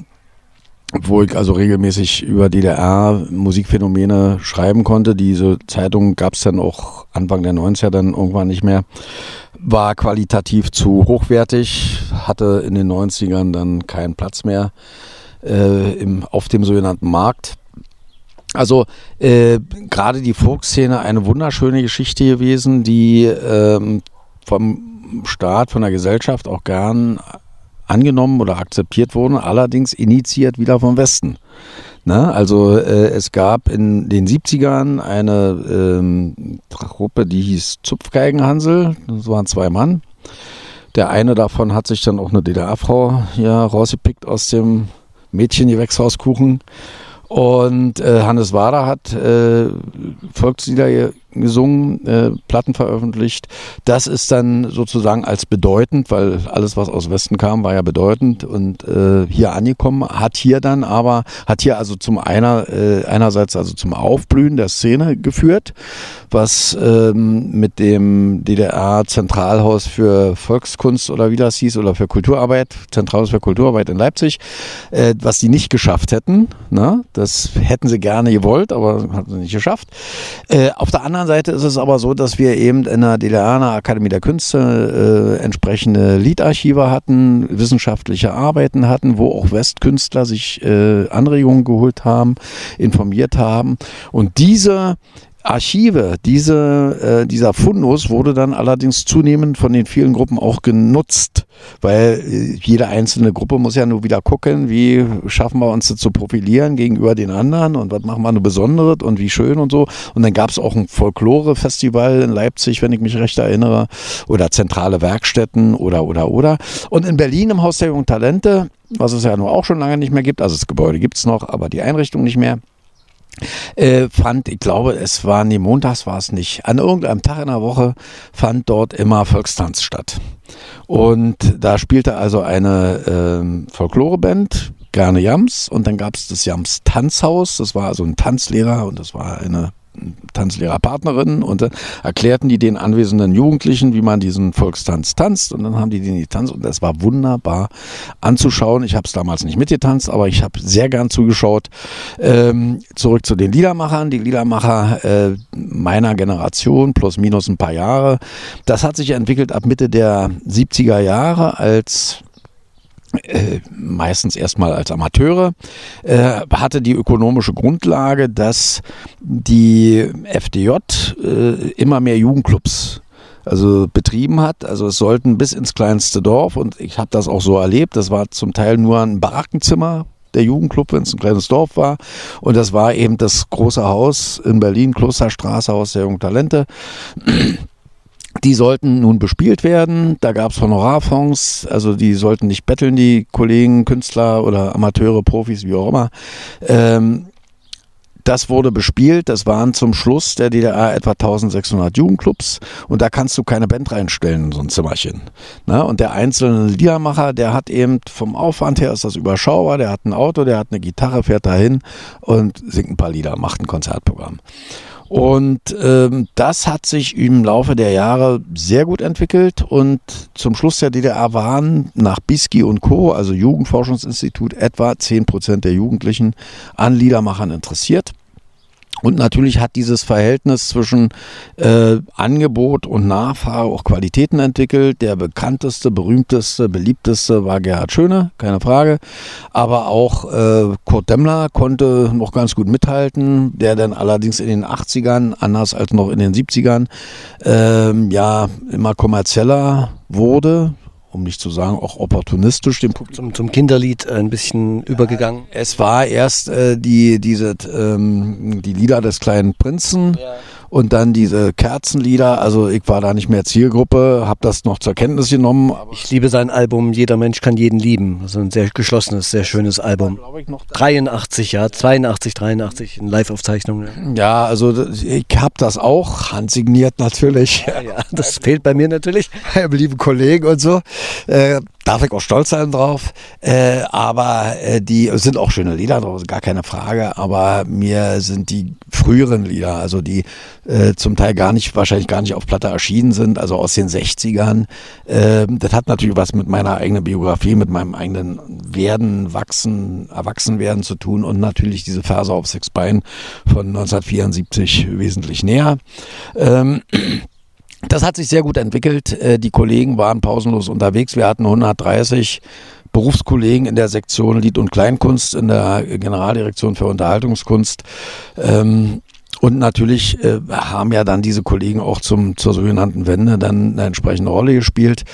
wo ich also regelmäßig über D D R-Musikphänomene schreiben konnte. Diese Zeitung gab es dann auch Anfang der neunziger dann irgendwann nicht mehr. War qualitativ zu hochwertig, hatte in den neunzigern dann keinen Platz mehr äh, im, auf dem sogenannten Markt. Also äh, gerade die Folkszene, eine wunderschöne Geschichte gewesen, die ähm, vom Staat, von der Gesellschaft auch gern angenommen oder akzeptiert wurden, allerdings initiiert wieder vom Westen. Ne? Also äh, es gab in den siebzigern eine ähm, Gruppe, die hieß Zupfgeigenhansel, das waren zwei Mann. Der eine davon hat sich dann auch eine D D R-Frau hier rausgepickt aus dem Mädchengewächshauskuchen. Und äh, Hannes Wader hat äh, Volkslieder gesungen, äh, Platten veröffentlicht. Das ist dann sozusagen als bedeutend, weil alles, was aus Westen kam, war ja bedeutend und äh, hier angekommen, hat hier dann aber, hat hier also zum einer, äh, einerseits also zum Aufblühen der Szene geführt, was ähm, mit dem D D R-Zentralhaus für Volkskunst oder wie das hieß, oder für Kulturarbeit, Zentralhaus für Kulturarbeit in Leipzig, äh, was die nicht geschafft hätten, ne? Das hätten sie gerne gewollt, aber haben sie nicht geschafft. Äh, auf der anderen Seite ist es aber so, dass wir eben in der D D R, in der Akademie der Künste, äh, entsprechende Liedarchive hatten, wissenschaftliche Arbeiten hatten, wo auch Westkünstler sich äh, Anregungen geholt haben, informiert haben. Und diese Archive, diese, äh, dieser Fundus wurde dann allerdings zunehmend von den vielen Gruppen auch genutzt, weil äh, jede einzelne Gruppe muss ja nur wieder gucken, wie schaffen wir uns das zu profilieren gegenüber den anderen und was machen wir nur Besonderes und wie schön und so. Und dann gab es auch ein Folklore-Festival in Leipzig, wenn ich mich recht erinnere, oder zentrale Werkstätten oder, oder, oder. Und in Berlin im Haus der Jungen Talente, was es ja nur auch schon lange nicht mehr gibt, also das Gebäude gibt es noch, aber die Einrichtung nicht mehr, Äh, fand, ich glaube, es war, nee, montags war es nicht, an irgendeinem Tag in der Woche fand dort immer Volkstanz statt. Und da spielte also eine ähm, Folkloreband, gerne Jams, und dann gab es das Jams Tanzhaus, das war also ein Tanzlehrer und das war eine Tanzlehrerpartnerin, und dann erklärten die den anwesenden Jugendlichen, wie man diesen Volkstanz tanzt, und dann haben die den getanzt und das war wunderbar anzuschauen. Ich habe es damals nicht mitgetanzt, aber ich habe sehr gern zugeschaut. Ähm, zurück zu den Liedermachern. Die Liedermacher äh, meiner Generation, plus minus ein paar Jahre, das hat sich entwickelt ab Mitte der siebziger Jahre als Äh, meistens erstmal als Amateure, äh, hatte die ökonomische Grundlage, dass die F D J äh, immer mehr Jugendclubs also betrieben hat. Also es sollten bis ins kleinste Dorf, und ich habe das auch so erlebt, das war zum Teil nur ein Barackenzimmer, der Jugendclub, wenn es ein kleines Dorf war, und das war eben das große Haus in Berlin, Klosterstraße, Haus der Jungen Talente. Die sollten nun bespielt werden, da gab es Honorarfonds, also die sollten nicht betteln, die Kollegen, Künstler oder Amateure, Profis, wie auch immer. Ähm, das wurde bespielt, das waren zum Schluss der D D R etwa eintausendsechshundert Jugendclubs, und da kannst du keine Band reinstellen in so ein Zimmerchen. Na, und der einzelne Liedermacher, der hat eben vom Aufwand her, ist das überschaubar, der hat ein Auto, der hat eine Gitarre, fährt dahin und singt ein paar Lieder, macht ein Konzertprogramm. Und ähm, das hat sich im Laufe der Jahre sehr gut entwickelt, und zum Schluss der D D R waren nach Bisky und Co., also Jugendforschungsinstitut, etwa zehn Prozent der Jugendlichen an Liedermachern interessiert. Und natürlich hat dieses Verhältnis zwischen äh, Angebot und Nachfrage auch Qualitäten entwickelt. Der bekannteste, berühmteste, beliebteste war Gerhard Schöne, keine Frage. Aber auch äh, Kurt Demmler konnte noch ganz gut mithalten, der dann allerdings in den achtzigern, anders als noch in den siebzigern, ähm, ja immer kommerzieller wurde. Um nicht zu sagen, auch opportunistisch dem Publikum. Zum, zum Kinderlied ein bisschen ja, übergegangen. Es war erst äh, die, diese, ähm, die Lieder des kleinen Prinzen ja. und dann diese Kerzenlieder. Also ich war da nicht mehr Zielgruppe, habe das noch zur Kenntnis genommen. Aber ich liebe sein Album Jeder Mensch kann jeden lieben. Also ein sehr geschlossenes, sehr schönes Album. Ich noch dreiundachtzig, ja, zweiundachtzig, dreiundachtzig in Live-Aufzeichnungen. Ja, also ich habe das auch handsigniert natürlich. Ja, ja, das fehlt bei mir natürlich. Beim lieben Kollegen und so. Äh, darf ich auch stolz sein drauf, äh, aber äh, die sind auch schöne Lieder drauf, gar keine Frage, aber mir sind die früheren Lieder, also die äh, zum Teil gar nicht, wahrscheinlich gar nicht auf Platte erschienen sind, also aus den sechzigern, äh, das hat natürlich was mit meiner eigenen Biografie, mit meinem eigenen Werden, Wachsen, Erwachsenwerden zu tun und natürlich diese Verse auf sechs Beinen von neunzehnhundertvierundsiebzig wesentlich näher. Ähm, Das hat sich sehr gut entwickelt. Die Kollegen waren pausenlos unterwegs. Wir hatten hundertdreißig Berufskollegen in der Sektion Lied- und Kleinkunst, in der Generaldirektion für Unterhaltungskunst. Und natürlich haben ja dann diese Kollegen auch zum, zur sogenannten Wende dann eine entsprechende Rolle gespielt.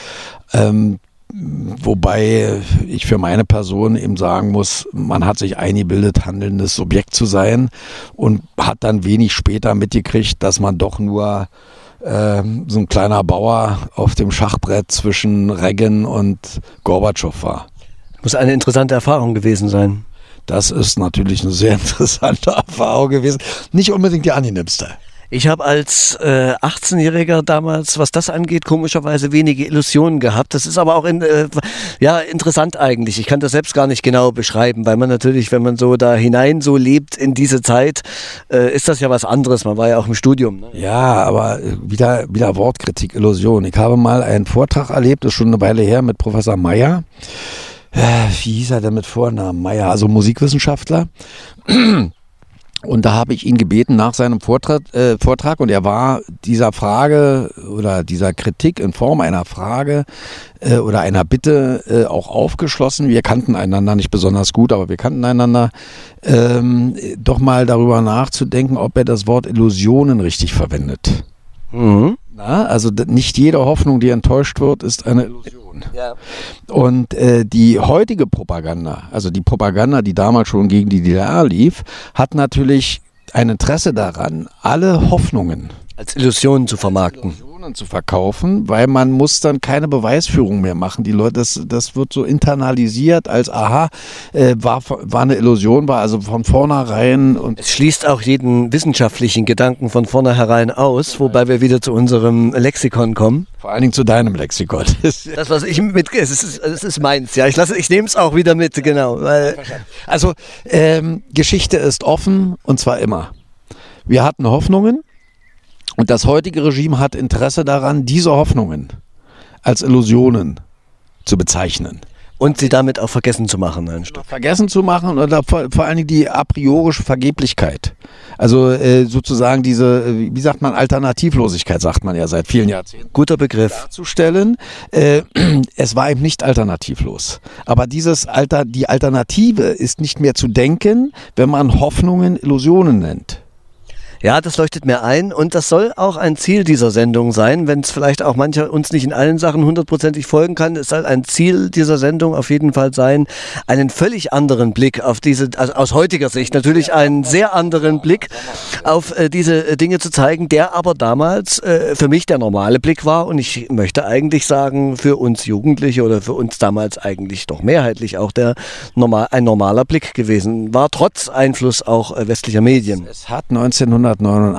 Wobei ich für meine Person eben sagen muss, man hat sich eingebildet, handelndes Subjekt zu sein und hat dann wenig später mitgekriegt, dass man doch nur Ähm, so ein kleiner Bauer auf dem Schachbrett zwischen Reagan und Gorbatschow war. Muss eine interessante Erfahrung gewesen sein. Das ist natürlich eine sehr interessante Erfahrung gewesen. Nicht unbedingt die angenehmste. Ich habe als äh, achtzehnjähriger damals, was das angeht, komischerweise wenige Illusionen gehabt. Das ist aber auch in, äh, ja, interessant eigentlich. Ich kann das selbst gar nicht genau beschreiben, weil man natürlich, wenn man so da hinein so lebt in diese Zeit, äh, ist das ja was anderes. Man war ja auch im Studium. Ne? Ja, aber wieder, wieder Wortkritik, Illusion. Ich habe mal einen Vortrag erlebt, das ist schon eine Weile her, mit Professor Meyer. Äh, wie hieß er denn mit Vornamen? Meyer, also Musikwissenschaftler. Und da habe ich ihn gebeten nach seinem Vortrag, äh, Vortrag und er war dieser Frage oder dieser Kritik in Form einer Frage äh, oder einer Bitte äh, auch aufgeschlossen. Wir kannten einander nicht besonders gut, aber wir kannten einander. Ähm, doch mal darüber nachzudenken, ob er das Wort Illusionen richtig verwendet. Mhm. Na, also nicht jede Hoffnung, die enttäuscht wird, ist eine Illusion. Ja. Und äh, die heutige Propaganda, also die Propaganda, die damals schon gegen die D D R lief, hat natürlich ein Interesse daran, alle Hoffnungen als Illusionen zu vermarkten. Illusionen zu verkaufen, weil man muss dann keine Beweisführung mehr machen. Die Leute, das, das wird so internalisiert als aha, äh, war, war eine Illusion, war also von vornherein. Und es schließt auch jeden wissenschaftlichen Gedanken von vornherein aus, wobei wir wieder zu unserem Lexikon kommen. Vor allen Dingen zu deinem Lexikon. Das, was ich mit, es ist, es ist meins, ja. Ich lasse, ich nehme es auch wieder mit, genau. Weil also ähm, Geschichte ist offen und zwar immer. Wir hatten Hoffnungen. Und das heutige Regime hat Interesse daran, diese Hoffnungen als Illusionen zu bezeichnen. Und sie damit auch vergessen zu machen, ein Stück. Vergessen zu machen oder vor, vor allen Dingen die a priorische Vergeblichkeit. Also äh, sozusagen diese, wie sagt man, Alternativlosigkeit, sagt man ja seit vielen Jahrzehnten. Guter Begriff. Darzustellen. Äh, es war eben nicht alternativlos. Aber dieses Alter, die Alternative ist nicht mehr zu denken, wenn man Hoffnungen Illusionen nennt. Ja, das leuchtet mir ein und das soll auch ein Ziel dieser Sendung sein, wenn es vielleicht auch mancher uns nicht in allen Sachen hundertprozentig folgen kann. Es soll ein Ziel dieser Sendung auf jeden Fall sein, einen völlig anderen Blick auf diese, also aus heutiger Sicht natürlich einen sehr anderen Blick auf äh, diese Dinge zu zeigen, der aber damals äh, für mich der normale Blick war und ich möchte eigentlich sagen, für uns Jugendliche oder für uns damals eigentlich doch mehrheitlich auch der normal, ein normaler Blick gewesen war, trotz Einfluss auch äh, westlicher Medien. Es hat neunzehnhundertneunundachtzig,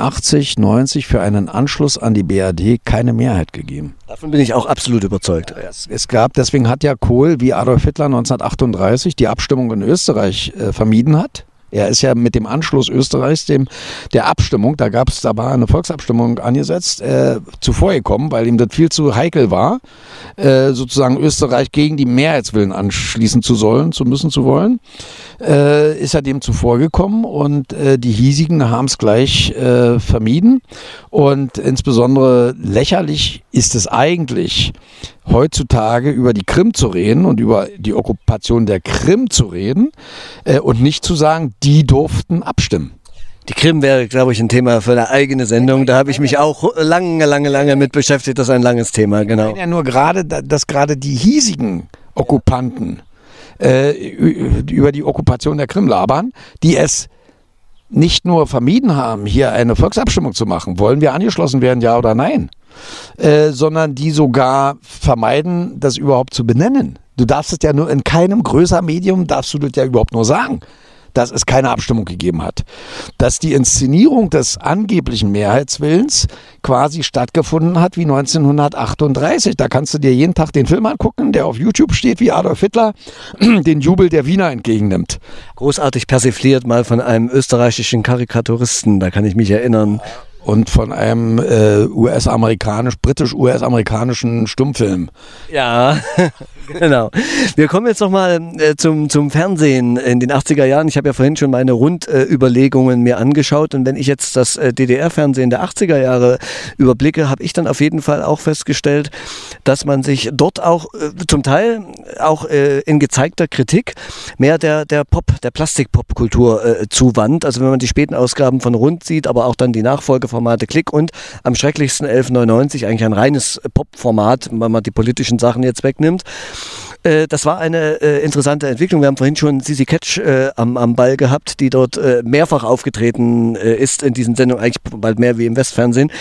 neunzig für einen Anschluss an die B R D keine Mehrheit gegeben. Davon bin ich auch absolut überzeugt. Es, es gab, deswegen hat ja Kohl wie Adolf Hitler neunzehnhundertachtunddreißig die Abstimmung in Österreich äh, vermieden hat. Er ist ja mit dem Anschluss Österreichs, dem der Abstimmung, da gab es, da war eine Volksabstimmung angesetzt, äh, zuvor gekommen, weil ihm das viel zu heikel war, äh, sozusagen Österreich gegen die Mehrheitswillen anschließen zu sollen, zu müssen, zu wollen, äh, ist er dem zuvor gekommen und äh, die Hiesigen haben es gleich äh, vermieden und insbesondere lächerlich ist es eigentlich, heutzutage über die Krim zu reden und über die Okkupation der Krim zu reden äh, und nicht zu sagen, die durften abstimmen. Die Krim wäre, glaube ich, ein Thema für eine eigene Sendung. Da habe ich mich auch lange, lange, lange mit beschäftigt. Das ist ein langes Thema, genau. Ja, nur gerade, dass gerade die hiesigen Okkupanten äh, über die Okkupation der Krim labern, die es nicht nur vermieden haben, hier eine Volksabstimmung zu machen, wollen wir angeschlossen werden, ja oder nein, äh, sondern die sogar vermeiden, das überhaupt zu benennen. Du darfst es ja nur in keinem größeren Medium, darfst du das ja überhaupt nur sagen, dass es keine Abstimmung gegeben hat. Dass die Inszenierung des angeblichen Mehrheitswillens quasi stattgefunden hat wie neunzehnhundertachtunddreißig. Da kannst du dir jeden Tag den Film angucken, der auf YouTube steht, wie Adolf Hitler den Jubel der Wiener entgegennimmt. Großartig persifliert mal von einem österreichischen Karikaturisten, da kann ich mich erinnern. Und von einem äh, U S-amerikanisch, britisch-U S-amerikanischen Stummfilm. Ja, genau. Wir kommen jetzt nochmal äh, zum, zum Fernsehen in den achtziger Jahren. Ich habe ja vorhin schon meine Rundüberlegungen äh, mir angeschaut. Und wenn ich jetzt das äh, D D R-Fernsehen der achtziger Jahre überblicke, habe ich dann auf jeden Fall auch festgestellt, dass man sich dort auch äh, zum Teil auch äh, in gezeigter Kritik mehr der, der Pop, der Plastik-Pop-Kultur äh, zuwandt. Also wenn man die späten Ausgaben von Rund sieht, aber auch dann die Nachfolge Formate Klick und am schrecklichsten elf neunundneunzig, eigentlich ein reines Pop-Format, wenn man die politischen Sachen jetzt wegnimmt. Äh, das war eine äh, interessante Entwicklung. Wir haben vorhin schon Sisi Ketsch äh, am, am Ball gehabt, die dort äh, mehrfach aufgetreten äh, ist in diesen Sendungen, eigentlich bald mehr wie im Westfernsehen.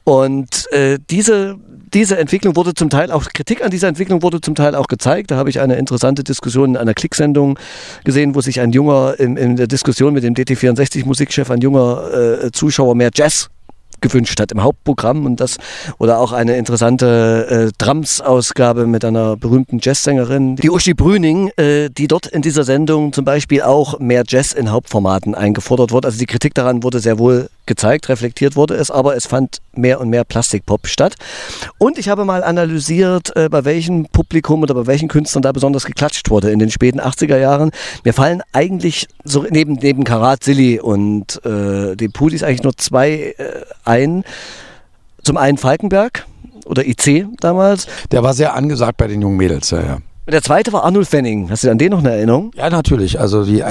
Und äh, diese Diese Entwicklung wurde zum Teil auch, Kritik an dieser Entwicklung wurde zum Teil auch gezeigt. Da habe ich eine interessante Diskussion in einer Klick-Sendung gesehen, wo sich ein junger, in, in der Diskussion mit dem D T vierundsechzig Musikchef, ein junger äh, Zuschauer mehr Jazz gewünscht hat im Hauptprogramm und das oder auch eine interessante äh, Drums-Ausgabe mit einer berühmten Jazzsängerin, die Uschi Brüning, äh, die dort in dieser Sendung zum Beispiel auch mehr Jazz in Hauptformaten eingefordert wurde. Also die Kritik daran wurde sehr wohl gezeigt, reflektiert wurde es, aber es fand mehr und mehr Plastikpop statt. Und ich habe mal analysiert, äh, bei welchem Publikum oder bei welchen Künstlern da besonders geklatscht wurde in den späten achtziger Jahren. Mir fallen eigentlich so neben, neben Karat, Silly und äh, den Pudis eigentlich nur zwei äh, ein. Zum einen Falkenberg oder I C damals. Der war sehr angesagt bei den jungen Mädels, ja, ja. Der zweite war Arnulf Wenning. Hast du an den noch eine Erinnerung? Ja, natürlich. Also die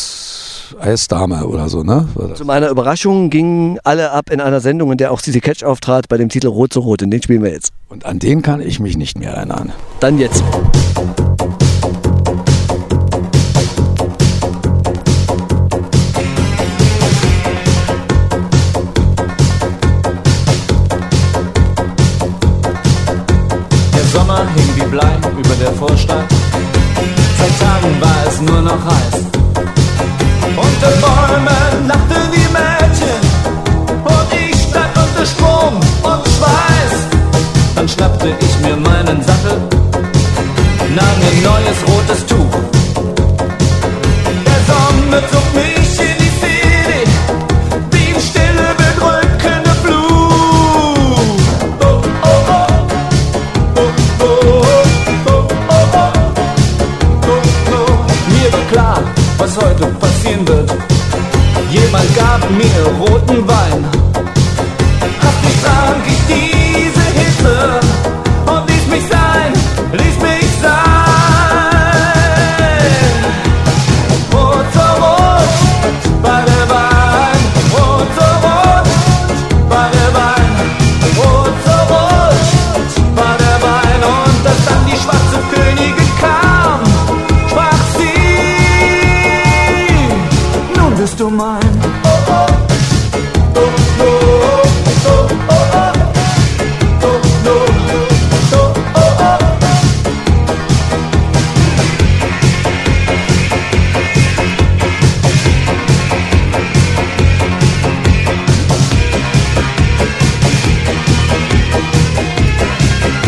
Eis, Eisdame oder so, ne? Zu meiner Überraschung gingen alle ab in einer Sendung, in der auch Sisi Ketsch auftrat, bei dem Titel Rot so Rot. Und den spielen wir jetzt. Und an den kann ich mich nicht mehr erinnern. Dann jetzt. Sommer hing wie Blei über der Vorstadt. Seit Tagen war es nur noch heiß. Unter Bäumen lachte die Mädchen und ich stand unter Strom und Schweiß. Dann schnappte ich mir meinen Sattel, nahm mir ein neues rotes Tuch. Der Sommer zog mich in die City, wie in stille, bedrückende Flut. Oh, oh, oh. Mir war klar, was heute passieren wird. Jemand gab mir roten Wein. Hastig trank ich diese Hitze und ließ mich sein, ließ mich sein. Rot so rot war der Wein, rot so rot war der Wein, rot so rot war der Wein. Und als dann die schwarze Königin kam, sprach sie: Nun bist du mein. Oh, oh. Oh, oh, oh, oh, oh, oh. Oh, oh, oh, oh.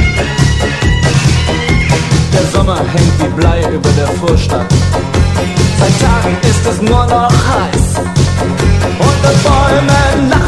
Der Sommer hängt wie Blei über der Vorstadt. Seit Tagen ist es nur noch heiß. Unter Bäumen lachen